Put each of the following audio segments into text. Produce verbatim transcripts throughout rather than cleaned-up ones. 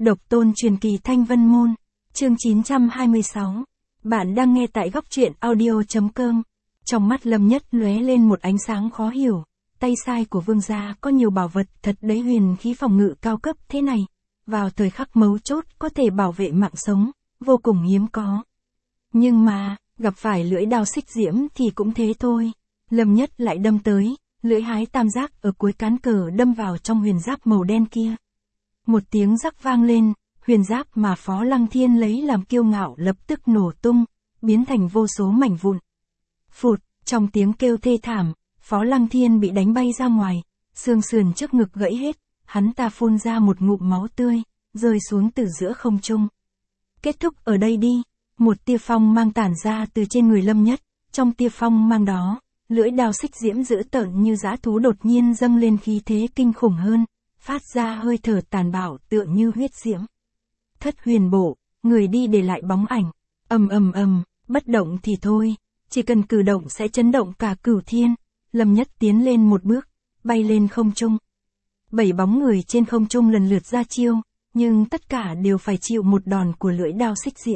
Độc tôn truyền kỳ Thanh Vân Môn, chương chín trăm hai mươi sáu. Bạn đang nghe tại góc truyện audio.com. Trong mắt Lâm Nhất lóe lên một ánh sáng khó hiểu, tay sai của vương gia có nhiều bảo vật thật đấy, huyền khí phòng ngự cao cấp thế này, vào thời khắc mấu chốt có thể bảo vệ mạng sống, vô cùng hiếm có. Nhưng mà, gặp phải lưỡi đao xích diễm thì cũng thế thôi. Lâm Nhất lại đâm tới, lưỡi hái tam giác ở cuối cán cờ đâm vào trong huyền giáp màu đen kia. Một tiếng rắc vang lên, huyền giáp mà Phó Lăng Thiên lấy làm kiêu ngạo lập tức nổ tung, biến thành vô số mảnh vụn. Phụt, trong tiếng kêu thê thảm, Phó Lăng Thiên bị đánh bay ra ngoài, xương sườn trước ngực gãy hết, hắn ta phun ra một ngụm máu tươi, rơi xuống từ giữa không trung. Kết thúc ở đây đi, một tia phong mang tản ra từ trên người Lâm Nhất, trong tia phong mang đó, lưỡi đao xích diễm dữ tợn như dã thú đột nhiên dâng lên khí thế kinh khủng hơn, phát ra hơi thở tàn bạo tựa như huyết diễm. Thất huyền bộ, người đi để lại bóng ảnh, ầm ầm ầm, bất động thì thôi, chỉ cần cử động sẽ chấn động cả cửu thiên. Lâm Nhất tiến lên một bước, bay lên không trung. Bảy bóng người trên không trung lần lượt ra chiêu, nhưng tất cả đều phải chịu một đòn của lưỡi đao xích diễm.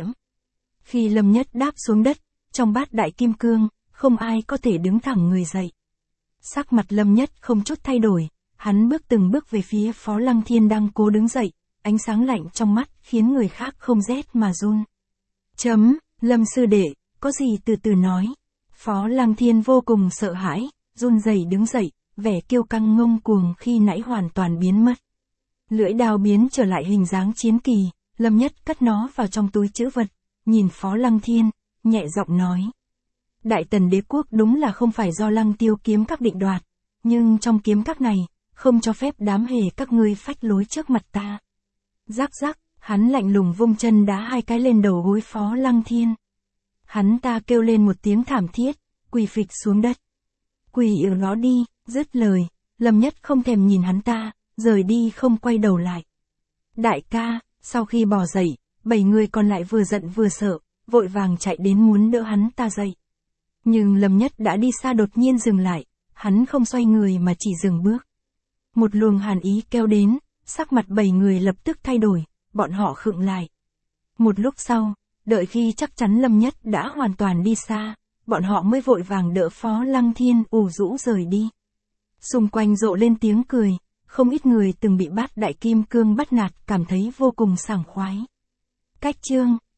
Khi Lâm Nhất đáp xuống đất, trong bát đại kim cương, không ai có thể đứng thẳng người dậy. Sắc mặt Lâm Nhất không chút thay đổi, hắn bước từng bước về phía Phó Lăng Thiên đang cố đứng dậy, ánh sáng lạnh trong mắt khiến người khác không rét mà run. Chấm, Lâm sư đệ, có gì từ từ nói. Phó Lăng Thiên vô cùng sợ hãi, run rẩy đứng dậy, vẻ kiêu căng ngông cuồng khi nãy hoàn toàn biến mất. Lưỡi đao biến trở lại hình dáng chiến kỳ, Lâm Nhất cất nó vào trong túi trữ vật, nhìn Phó Lăng Thiên, nhẹ giọng nói. Đại Tần đế quốc đúng là không phải do Lăng Tiêu kiếm các định đoạt, nhưng trong kiếm các này, không cho phép đám hề các ngươi phách lối trước mặt ta. Rắc rắc, hắn lạnh lùng vung chân đá hai cái lên đầu gối Phó Lăng Thiên. Hắn ta kêu lên một tiếng thảm thiết, quỳ phịch xuống đất. Quỳ ở đó đi, dứt lời, Lâm Nhất không thèm nhìn hắn ta, rời đi không quay đầu lại. Đại ca, sau khi bò dậy, bảy người còn lại vừa giận vừa sợ, vội vàng chạy đến muốn đỡ hắn ta dậy. Nhưng Lâm Nhất đã đi xa đột nhiên dừng lại, hắn không xoay người mà chỉ dừng bước. Một luồng hàn ý kéo đến, sắc mặt bảy người lập tức thay đổi, bọn họ khựng lại. Một lúc sau, đợi khi chắc chắn Lâm Nhất đã hoàn toàn đi xa, bọn họ mới vội vàng đỡ Phó Lăng Thiên ủ rũ rời đi. Xung quanh rộ lên tiếng cười, không ít người từng bị bát đại kim cương bắt nạt cảm thấy vô cùng sảng khoái. Cách chương